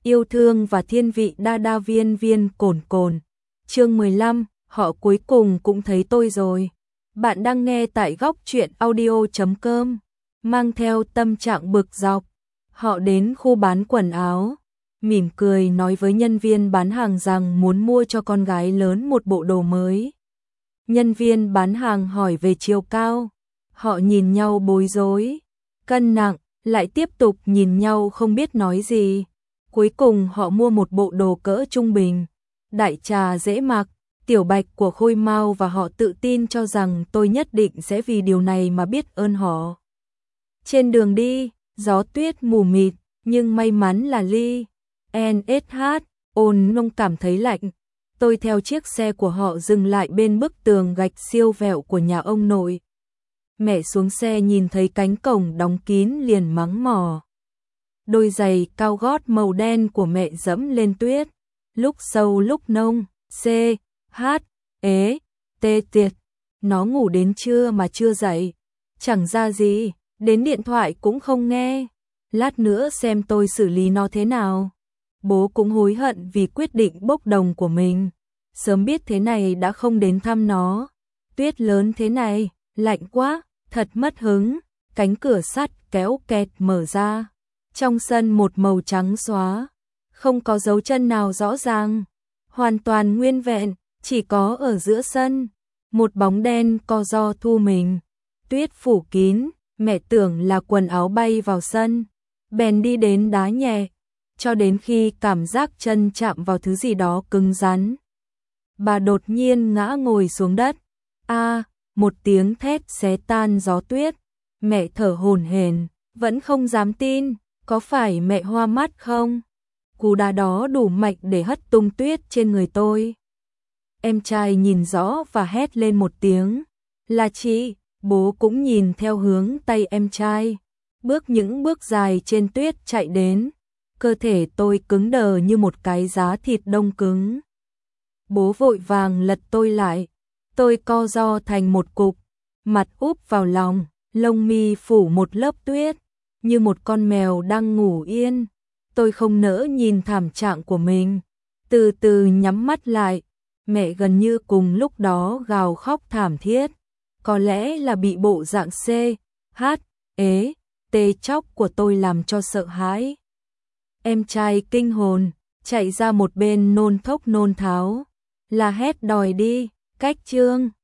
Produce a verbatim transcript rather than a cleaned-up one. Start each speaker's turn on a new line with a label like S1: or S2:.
S1: Yêu thương và thiên vị đa đa viên viên cồn cồn. Chương mười lăm, họ cuối cùng cũng thấy tôi rồi. Bạn đang nghe tại góc truyện audio chấm com. Mang theo tâm trạng bực dọc, họ đến khu bán quần áo, mỉm cười nói với nhân viên bán hàng rằng muốn mua cho con gái lớn một bộ đồ mới. Nhân viên bán hàng hỏi về chiều cao, họ nhìn nhau bối rối, cân nặng, lại tiếp tục nhìn nhau không biết nói gì. Cuối cùng họ mua một bộ đồ cỡ trung bình, đại trà dễ mặc, tiểu bạch của Khôi Mao, và họ tự tin cho rằng tôi nhất định sẽ vì điều này mà biết ơn họ. Trên đường đi, gió tuyết mù mịt, nhưng may mắn là Ly, en ét hát, ôn nông cảm thấy lạnh. Tôi theo chiếc xe của họ dừng lại bên bức tường gạch siêu vẹo của nhà ông nội. Mẹ xuống xe nhìn thấy cánh cổng đóng kín liền mắng mỏ. Đôi giày cao gót màu đen của mẹ dẫm lên tuyết, lúc sâu lúc nông, C, H, ế, T tiệt. Nó ngủ đến trưa mà chưa dậy, chẳng ra gì, đến điện thoại cũng không nghe. Lát nữa xem tôi xử lý nó thế nào. Bố cũng hối hận vì quyết định bốc đồng của mình. Sớm biết thế này đã không đến thăm nó. Tuyết lớn thế này, lạnh quá, thật mất hứng. Cánh cửa sắt kéo kẹt mở ra. Trong sân một màu trắng xóa, không có dấu chân nào rõ ràng, hoàn toàn nguyên vẹn, chỉ có ở giữa sân, một bóng đen co ro thu mình. Tuyết phủ kín, mẹ tưởng là quần áo bay vào sân, bèn đi đến đá nhẹ, cho đến khi cảm giác chân chạm vào thứ gì đó cứng rắn. Bà đột nhiên ngã ngồi xuống đất. A, một tiếng thét xé tan gió tuyết. Mẹ thở hổn hển, vẫn không dám tin. Có phải mẹ hoa mắt không? Cú đá đó đủ mạnh để hất tung tuyết trên người tôi. Em trai nhìn rõ và hét lên một tiếng. Là chị. Bố cũng nhìn theo hướng tay em trai. Bước những bước dài trên tuyết chạy đến. Cơ thể tôi cứng đờ như một cái giá thịt đông cứng. Bố vội vàng lật tôi lại. Tôi co ro thành một cục, mặt úp vào lòng, lông mi phủ một lớp tuyết, như một con mèo đang ngủ yên. Tôi không nỡ nhìn thảm trạng của mình, từ từ nhắm mắt lại. Mẹ gần như cùng lúc đó gào khóc thảm thiết, có lẽ là bị bộ dạng C, H, ế, T chóc của tôi làm cho sợ hãi. Em trai kinh hồn, chạy ra một bên nôn thốc nôn tháo, là hét đòi đi, cách Trương.